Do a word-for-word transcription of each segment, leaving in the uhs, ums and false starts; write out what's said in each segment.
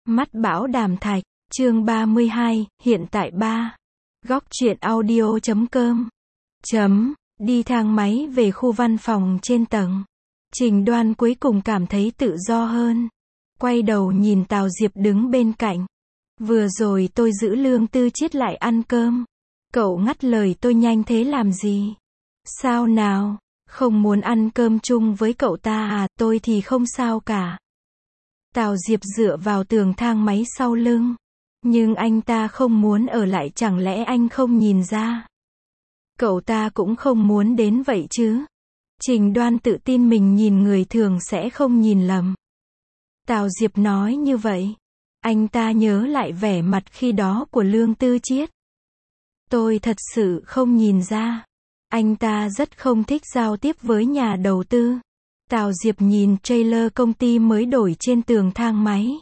Mắt bão đàm thạch, chương ba mươi hai, hiện tại ba. Góc truyện audio chấm com. Chấm, đi thang máy về khu văn phòng trên tầng. Trình Đoan cuối cùng cảm thấy tự do hơn. Quay đầu nhìn Tào Diệp đứng bên cạnh. Vừa rồi tôi giữ Lương Tư Chiết lại ăn cơm. Cậu ngắt lời tôi nhanh thế làm gì? Sao nào, không muốn ăn cơm chung với cậu ta à? Tôi thì không sao cả. Tào Diệp dựa vào tường thang máy sau lưng. Nhưng anh ta không muốn ở lại, chẳng lẽ anh không nhìn ra? Cậu ta cũng không muốn đến vậy chứ. Trình Đoan tự tin mình nhìn người thường sẽ không nhìn lầm. Tào Diệp nói như vậy. Anh ta nhớ lại vẻ mặt khi đó của Lương Tư Chiết. Tôi thật sự không nhìn ra. Anh ta rất không thích giao tiếp với nhà đầu tư. Tào Diệp nhìn trailer công ty mới đổi trên tường thang máy.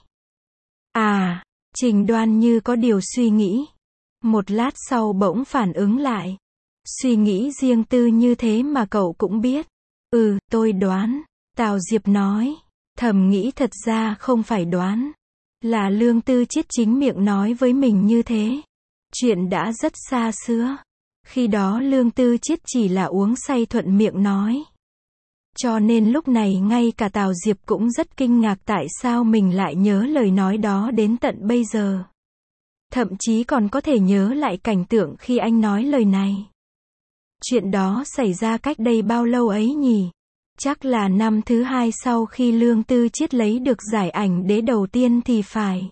À, Trình Đoan như có điều suy nghĩ. Một lát sau bỗng phản ứng lại. Suy nghĩ riêng tư như thế mà cậu cũng biết. Ừ, tôi đoán. Tào Diệp nói. Thầm nghĩ thật ra không phải đoán. Là Lương Tư Chiết chính miệng nói với mình như thế. Chuyện đã rất xa xưa. Khi đó Lương Tư Chiết chỉ là uống say thuận miệng nói. Cho nên lúc này ngay cả Tào Diệp cũng rất kinh ngạc tại sao mình lại nhớ lời nói đó đến tận bây giờ. Thậm chí còn có thể nhớ lại cảnh tượng khi anh nói lời này. Chuyện đó xảy ra cách đây bao lâu ấy nhỉ? Chắc là năm thứ hai sau khi Lương Tư Chiết lấy được giải ảnh đế đầu tiên thì phải.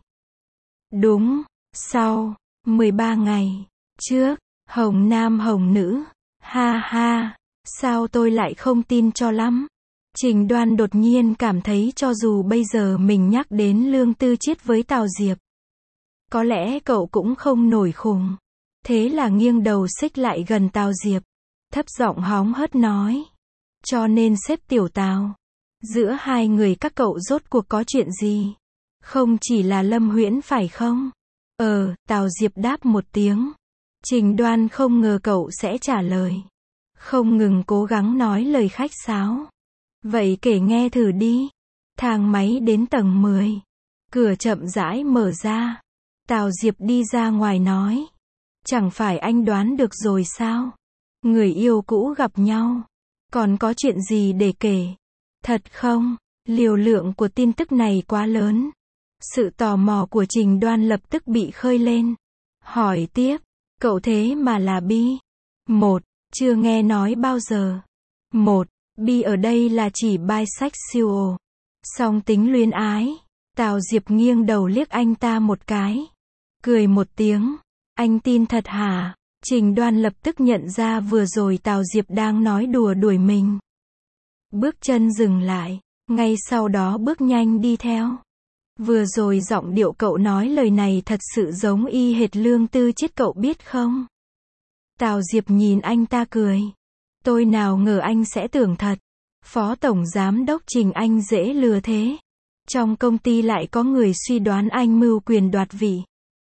Đúng, sau, mười ba ngày, trước, hồng nam hồng nữ, ha ha, sao tôi lại không tin cho lắm. Trình Đoan đột nhiên cảm thấy cho dù bây giờ mình nhắc đến Lương Tư Chiết với Tào Diệp, có lẽ cậu cũng không nổi khùng. Thế là nghiêng đầu xích lại gần Tào Diệp, thấp giọng hóng hớt nói. Cho nên sếp Tiểu Tào, giữa hai người các cậu rốt cuộc có chuyện gì? Không chỉ là Lâm Huyễn phải không? Ờ, Tào Diệp đáp một tiếng. Trình Đoan không ngờ cậu sẽ trả lời. Không ngừng cố gắng nói lời khách sáo. Vậy kể nghe thử đi. Thang máy đến tầng mười. Cửa chậm rãi mở ra. Tào Diệp đi ra ngoài nói. Chẳng phải anh đoán được rồi sao? Người yêu cũ gặp nhau. Còn có chuyện gì để kể? Thật không? Liều lượng của tin tức này quá lớn. Sự tò mò của Trình Đoan lập tức bị khơi lên. Hỏi tiếp. Cậu thế mà là bi? Một. Chưa nghe nói bao giờ. Một. Bi ở đây là chỉ bisexual. Song tính luyến ái. Tào Diệp nghiêng đầu liếc anh ta một cái. Cười một tiếng. Anh tin thật hả? Trình Đoan lập tức nhận ra vừa rồi Tào Diệp đang nói đùa đuổi mình. Bước chân dừng lại. Ngay sau đó bước nhanh đi theo. Vừa rồi giọng điệu cậu nói lời này thật sự giống y hệt Lương Tư Chiết, cậu biết không? Tào Diệp nhìn anh ta cười. Tôi nào ngờ anh sẽ tưởng thật. Phó Tổng Giám đốc Trình anh dễ lừa thế. Trong công ty lại có người suy đoán anh mưu quyền đoạt vị.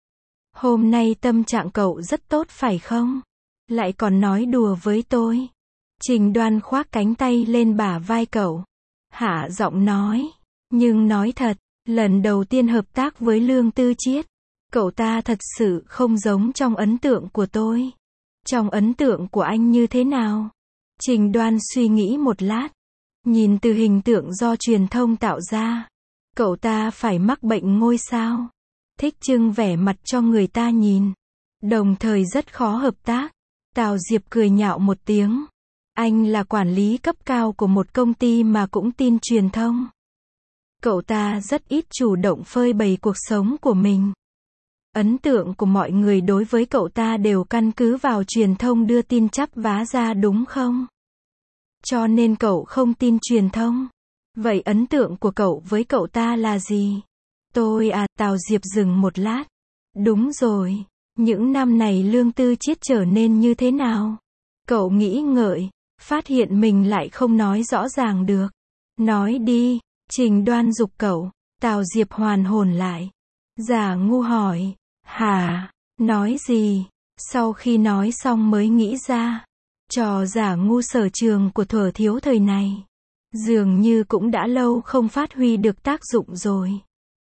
Hôm nay tâm trạng cậu rất tốt phải không? Lại còn nói đùa với tôi. Trình Đoan khoác cánh tay lên bả vai cậu. Hạ giọng nói. Nhưng nói thật, lần đầu tiên hợp tác với Lương Tư Chiết, cậu ta thật sự không giống trong ấn tượng của tôi. Trong ấn tượng của anh như thế nào? Trình Đoan suy nghĩ một lát. Nhìn từ hình tượng do truyền thông tạo ra, cậu ta phải mắc bệnh ngôi sao. Thích trưng vẻ mặt cho người ta nhìn. Đồng thời rất khó hợp tác. Tào Diệp cười nhạo một tiếng. Anh là quản lý cấp cao của một công ty mà cũng tin truyền thông. Cậu ta rất ít chủ động phơi bày cuộc sống của mình. Ấn tượng của mọi người đối với cậu ta đều căn cứ vào truyền thông đưa tin chắp vá ra đúng không? Cho nên cậu không tin truyền thông. Vậy ấn tượng của cậu với cậu ta là gì? Tôi à, Tào Diệp dừng một lát. Đúng rồi, những năm này Lương Tư Chiết trở nên như thế nào? Cậu nghĩ ngợi, phát hiện mình lại không nói rõ ràng được. Nói đi, Trình Đoan giục cậu. Tào Diệp hoàn hồn lại. Giả ngu hỏi, hả, nói gì? Sau khi nói xong mới nghĩ ra, trò giả ngu sở trường của thuở thiếu thời này, dường như cũng đã lâu không phát huy được tác dụng rồi.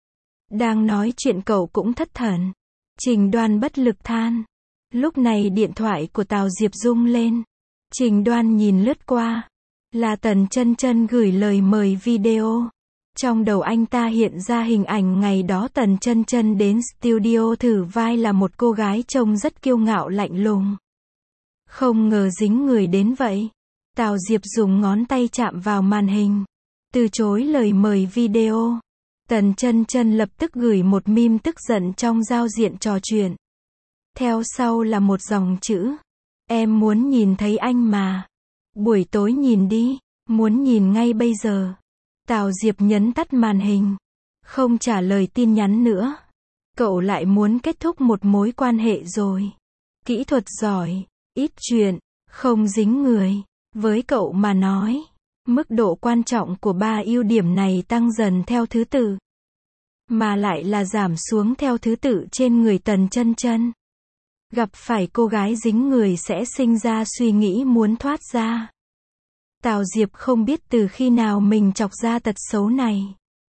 Đang nói chuyện cậu cũng thất thần. Trình Đoan bất lực than. Lúc này điện thoại của Tào Diệp rung lên. Trình Đoan nhìn lướt qua. Là Tần Chân Chân gửi lời mời video. Trong đầu anh ta hiện ra hình ảnh ngày đó Tần Chân Chân đến studio thử vai là một cô gái trông rất kiêu ngạo lạnh lùng. Không ngờ dính người đến vậy. Tào Diệp dùng ngón tay chạm vào màn hình. Từ chối lời mời video. Tần Chân Chân lập tức gửi một meme tức giận trong giao diện trò chuyện. Theo sau là một dòng chữ. Em muốn nhìn thấy anh mà. Buổi tối nhìn đi. Muốn nhìn ngay bây giờ. Tào Diệp nhấn tắt màn hình. Không trả lời tin nhắn nữa. Cậu lại muốn kết thúc một mối quan hệ rồi. Kỹ thuật giỏi. Ít chuyện. Không dính người. Với cậu mà nói. Mức độ quan trọng của ba ưu điểm này tăng dần theo thứ tự. Mà lại là giảm xuống theo thứ tự trên người Tần Chân Chân. Gặp phải cô gái dính người sẽ sinh ra suy nghĩ muốn thoát ra. Tào Diệp không biết từ khi nào mình chọc ra tật xấu này.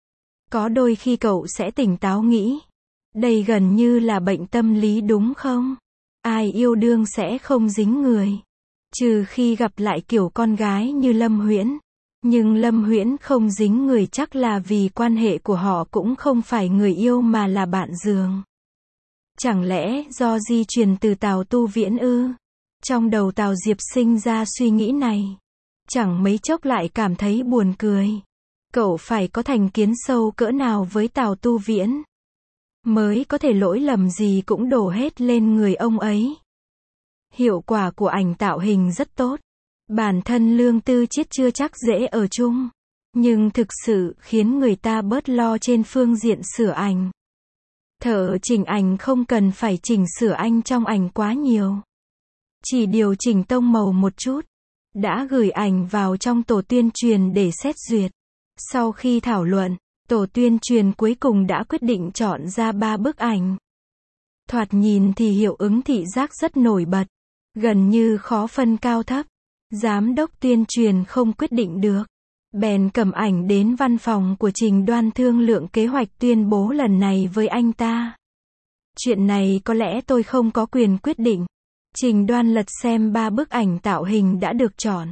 Có đôi khi cậu sẽ tỉnh táo nghĩ. Đây gần như là bệnh tâm lý đúng không? Ai yêu đương sẽ không dính người. Trừ khi gặp lại kiểu con gái như Lâm Huyễn. Nhưng Lâm Huyễn không dính người chắc là vì quan hệ của họ cũng không phải người yêu mà là bạn giường. Chẳng lẽ do di truyền từ Tào Tu Viễn ư? Trong đầu Tào Diệp sinh ra suy nghĩ này. Chẳng mấy chốc lại cảm thấy buồn cười. Cậu phải có thành kiến sâu cỡ nào với Tào Tu Viễn. Mới có thể lỗi lầm gì cũng đổ hết lên người ông ấy. Hiệu quả của ảnh tạo hình rất tốt. Bản thân Lương Tư Chiết chưa chắc dễ ở chung. Nhưng thực sự khiến người ta bớt lo trên phương diện sửa ảnh. Thợ chỉnh ảnh không cần phải chỉnh sửa anh trong ảnh quá nhiều. Chỉ điều chỉnh tông màu một chút. Đã gửi ảnh vào trong tổ tuyên truyền để xét duyệt. Sau khi thảo luận, tổ tuyên truyền cuối cùng đã quyết định chọn ra ba bức ảnh. Thoạt nhìn thì hiệu ứng thị giác rất nổi bật. Gần như khó phân cao thấp. Giám đốc tuyên truyền không quyết định được. Bèn cầm ảnh đến văn phòng của Trình Đoan thương lượng kế hoạch tuyên bố lần này với anh ta. Chuyện này có lẽ tôi không có quyền quyết định. Trình Đoan lật xem ba bức ảnh tạo hình đã được chọn.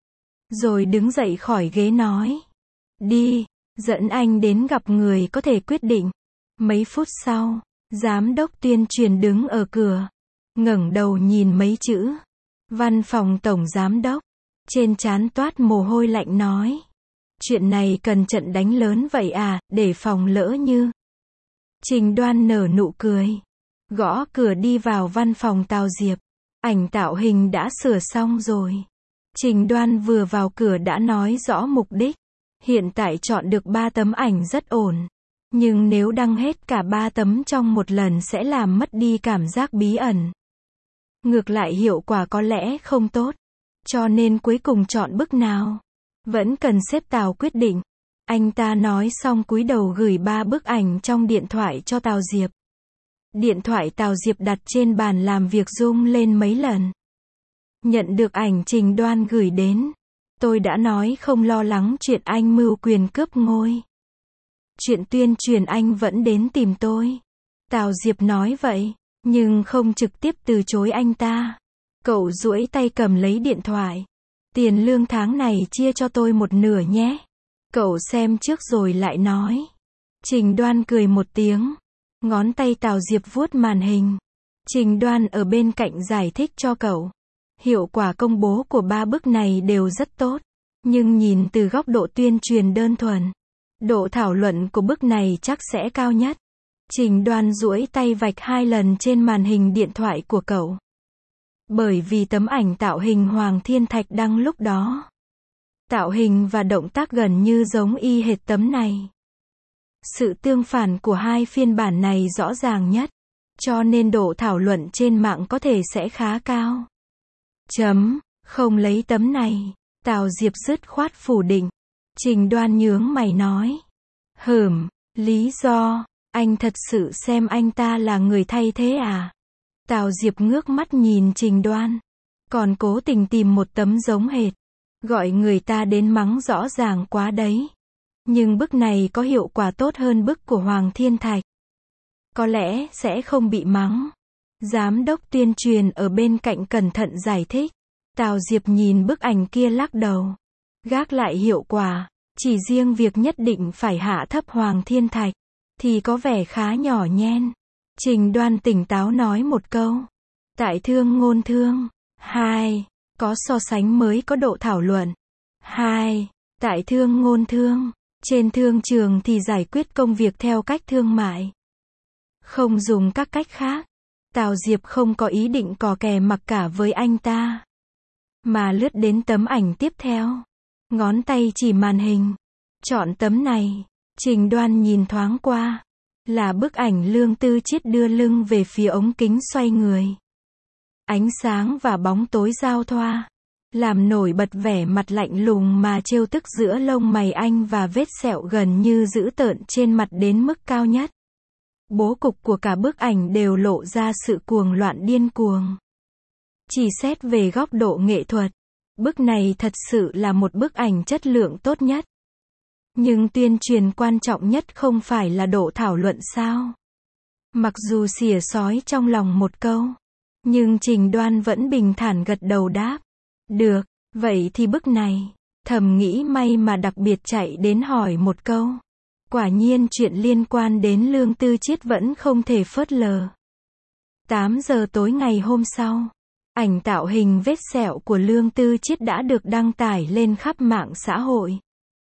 Rồi đứng dậy khỏi ghế nói. Đi, dẫn anh đến gặp người có thể quyết định. Mấy phút sau, giám đốc tuyên truyền đứng ở cửa. Ngẩng đầu nhìn mấy chữ. Văn phòng tổng giám đốc. Trên trán toát mồ hôi lạnh nói. Chuyện này cần trận đánh lớn vậy à, để phòng lỡ như. Trình Đoan nở nụ cười. Gõ cửa đi vào văn phòng Tào Diệp. Ảnh tạo hình đã sửa xong rồi. Trình Đoan vừa vào cửa đã nói rõ mục đích. Hiện tại chọn được ba tấm ảnh rất ổn. Nhưng nếu đăng hết cả ba tấm trong một lần sẽ làm mất đi cảm giác bí ẩn. Ngược lại hiệu quả có lẽ không tốt. Cho nên cuối cùng chọn bức nào? Vẫn cần sếp Tào quyết định. Anh ta nói xong cúi đầu gửi ba bức ảnh trong điện thoại cho Tào Diệp. Điện thoại Tào Diệp đặt trên bàn làm việc rung lên mấy lần. Nhận được ảnh Trình Đoan gửi đến. Tôi đã nói không lo lắng chuyện anh mưu quyền cướp ngôi. Chuyện tuyên truyền anh vẫn đến tìm tôi. Tào Diệp nói vậy, nhưng không trực tiếp từ chối anh ta. Cậu duỗi tay cầm lấy điện thoại. Tiền lương tháng này chia cho tôi một nửa nhé. Cậu xem trước rồi lại nói. Trình Đoan cười một tiếng. Ngón tay Tào Diệp vuốt màn hình. Trình Đoan ở bên cạnh giải thích cho cậu. Hiệu quả công bố của ba bức này đều rất tốt. Nhưng nhìn từ góc độ tuyên truyền đơn thuần, độ thảo luận của bức này chắc sẽ cao nhất. Trình Đoan duỗi tay vạch hai lần trên màn hình điện thoại của cậu. Bởi vì tấm ảnh tạo hình Hoàng Thiên Thạch đăng lúc đó. Tạo hình và động tác gần như giống y hệt tấm này. Sự tương phản của hai phiên bản này rõ ràng nhất. Cho nên độ thảo luận trên mạng có thể sẽ khá cao. Chấm, không lấy tấm này. Tào Diệp dứt khoát phủ định. Trình Đoan nhướng mày nói. Hửm, lý do, anh thật sự xem anh ta là người thay thế à? Tào Diệp ngước mắt nhìn Trình Đoan. Còn cố tình tìm một tấm giống hệt. Gọi người ta đến mắng rõ ràng quá đấy. Nhưng bức này có hiệu quả tốt hơn bức của Hoàng Thiên Thạch. Có lẽ sẽ không bị mắng. Giám đốc tuyên truyền ở bên cạnh cẩn thận giải thích. Tào Diệp nhìn bức ảnh kia lắc đầu. Gác lại hiệu quả, chỉ riêng việc nhất định phải hạ thấp Hoàng Thiên Thạch, thì có vẻ khá nhỏ nhen. Trình Đoan tỉnh táo nói một câu. Tại thương ngôn thương. Hai. Có so sánh mới có độ thảo luận. Hai. Tại thương ngôn thương. Trên thương trường thì giải quyết công việc theo cách thương mại. Không dùng các cách khác. Tào Diệp không có ý định cò kè mặc cả với anh ta. Mà lướt đến tấm ảnh tiếp theo. Ngón tay chỉ màn hình. Chọn tấm này. Trình Đoan nhìn thoáng qua. Là bức ảnh Lương Tư Chiết đưa lưng về phía ống kính xoay người. Ánh sáng và bóng tối giao thoa. Làm nổi bật vẻ mặt lạnh lùng mà trêu tức giữa lông mày anh và vết sẹo gần như dữ tợn trên mặt đến mức cao nhất. Bố cục của cả bức ảnh đều lộ ra sự cuồng loạn điên cuồng. Chỉ xét về góc độ nghệ thuật, bức này thật sự là một bức ảnh chất lượng tốt nhất. Nhưng tuyên truyền quan trọng nhất không phải là độ thảo luận sao? Mặc dù xỉa xói trong lòng một câu, nhưng Trình Đoan vẫn bình thản gật đầu đáp. Được, vậy thì bức này. Thầm nghĩ may mà đặc biệt chạy đến hỏi một câu. Quả nhiên chuyện liên quan đến Lương Tư Chiết vẫn không thể phớt lờ. tám giờ tối ngày hôm sau, ảnh tạo hình vết sẹo của Lương Tư Chiết đã được đăng tải lên khắp mạng xã hội.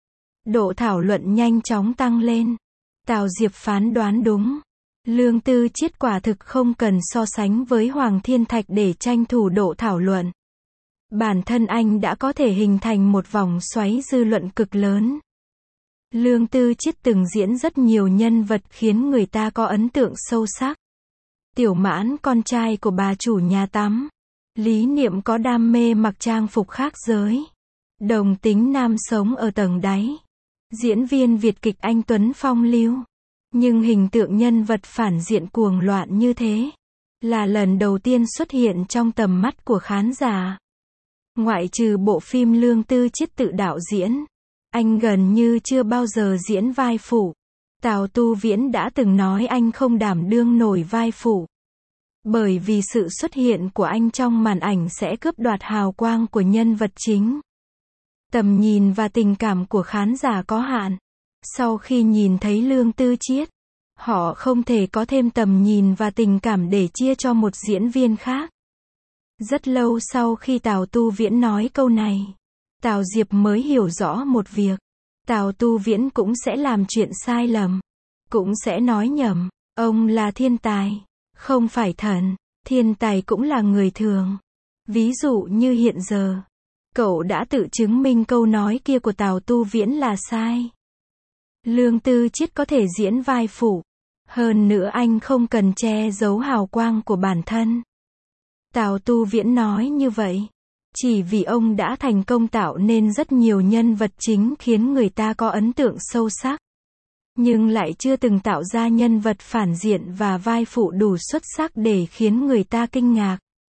Độ thảo luận nhanh chóng tăng lên. Tào Diệp phán đoán đúng. Lương Tư Chiết quả thực không cần so sánh với Hoàng Thiên Thạch để tranh thủ độ thảo luận. Bản thân anh đã có thể hình thành một vòng xoáy dư luận cực lớn. Lương Tư Chiết từng diễn rất nhiều nhân vật khiến người ta có ấn tượng sâu sắc. Tiểu Mãn con trai của bà chủ nhà tắm. Lý Niệm có đam mê mặc trang phục khác giới. Đồng tính nam sống ở tầng đáy. Diễn viên Việt kịch anh Tuấn phong lưu. Nhưng hình tượng nhân vật phản diện cuồng loạn như thế là lần đầu tiên xuất hiện trong tầm mắt của khán giả. Ngoại trừ bộ phim Lương Tư Chiết tự đạo diễn, anh gần như chưa bao giờ diễn vai phụ. Tào Tu Viễn đã từng nói anh không đảm đương nổi vai phụ. Bởi vì sự xuất hiện của anh trong màn ảnh sẽ cướp đoạt hào quang của nhân vật chính. Tầm nhìn và tình cảm của khán giả có hạn. Sau khi nhìn thấy Lương Tư Chiết, họ không thể có thêm tầm nhìn và tình cảm để chia cho một diễn viên khác. Rất lâu sau khi Tào Tu Viễn nói câu này, Tào Diệp mới hiểu rõ một việc. Tào Tu Viễn cũng sẽ làm chuyện sai lầm. Cũng sẽ nói nhầm. Ông là thiên tài. Không phải thần. Thiên tài cũng là người thường. Ví dụ như hiện giờ. Cậu đã tự chứng minh câu nói kia của Tào Tu Viễn là sai. Lương Tư Chiết có thể diễn vai phụ. Hơn nữa anh không cần che giấu hào quang của bản thân. Tào Tu Viễn nói như vậy chỉ vì ông đã thành công tạo nên rất nhiều nhân vật chính khiến người ta có ấn tượng sâu sắc. Nhưng lại chưa từng tạo ra nhân vật phản diện và vai phụ đủ xuất sắc để khiến người ta kinh ngạc.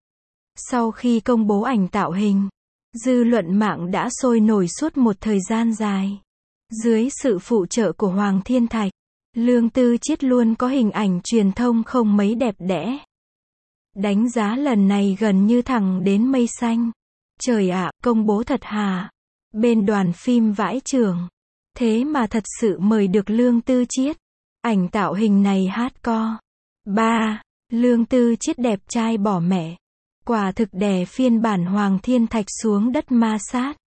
Sau khi công bố ảnh tạo hình, dư luận mạng đã sôi nổi suốt một thời gian dài. Dưới sự phụ trợ của Hoàng Thiên Thạch, Lương Tư Chiết luôn có hình ảnh truyền thông không mấy đẹp đẽ. Đánh giá lần này gần như thẳng đến mây xanh. Trời ạ, công bố thật hả? Bên đoàn phim vãi chưởng. Thế mà thật sự mời được Lương Tư Chiết. Ảnh tạo hình này hardcore. ba. Lương Tư Chiết đẹp trai bỏ mẹ. Quả thực đè phiên bản Hoàng Thiên Thạch xuống đất ma sát.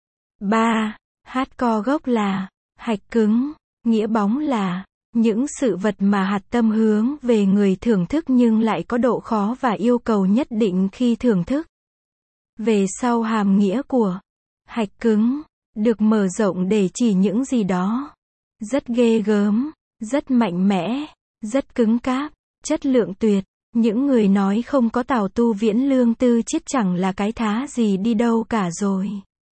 ba. Hardcore gốc là hạch cứng, nghĩa bóng là những sự vật mà hạt tâm hướng về người thưởng thức nhưng lại có độ khó và yêu cầu nhất định khi thưởng thức. Về sau hàm nghĩa của hạch cứng được mở rộng để chỉ những gì đó rất ghê gớm, rất mạnh mẽ, rất cứng cáp, chất lượng tuyệt. Những người nói không có Tào Tu Viễn Lương Tư Chiết chẳng là cái thá gì đi đâu cả rồi.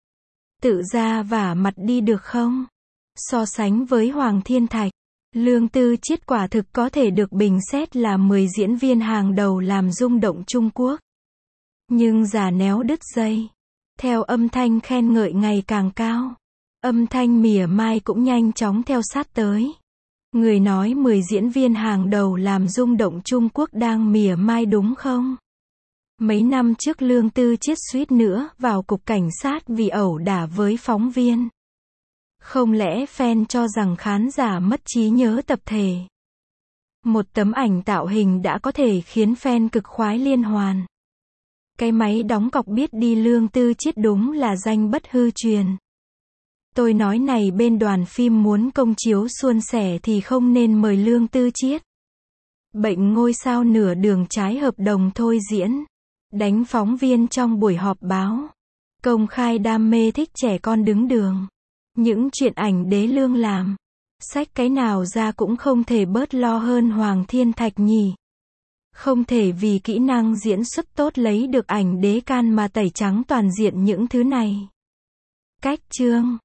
Tự ra vả mặt đi được không? So sánh với Hoàng Thiên Thạch, Lương Tư Chiết quả thực có thể được bình xét là mười diễn viên hàng đầu làm rung động Trung Quốc. Nhưng già néo đứt dây. Theo âm thanh khen ngợi ngày càng cao, Âm thanh mỉa mai cũng nhanh chóng theo sát tới. Người nói mười diễn viên hàng đầu làm rung động Trung Quốc đang mỉa mai đúng không? Mấy năm trước Lương Tư Chiết suýt nữa vào cục cảnh sát vì ẩu đả với phóng viên. Không lẽ fan cho rằng khán giả mất trí nhớ tập thể? Một tấm ảnh tạo hình đã có thể khiến fan cực khoái liên hoàn. Cái máy đóng cọc biết đi Lương Tư Chiết đúng là danh bất hư truyền. Tôi nói này bên đoàn phim muốn công chiếu suôn sẻ thì không nên mời Lương Tư Chiết. Bệnh ngôi sao nửa đường trái hợp đồng thôi diễn. Đánh phóng viên trong buổi họp báo. Công khai đam mê thích trẻ con đứng đường. Những chuyện ảnh đế Lương làm. Xách cái nào ra cũng không thể bớt lo hơn Hoàng Thiên Thạch nhỉ. Không thể vì kỹ năng diễn xuất tốt lấy được ảnh đế can mà tẩy trắng toàn diện những thứ này. Cách chương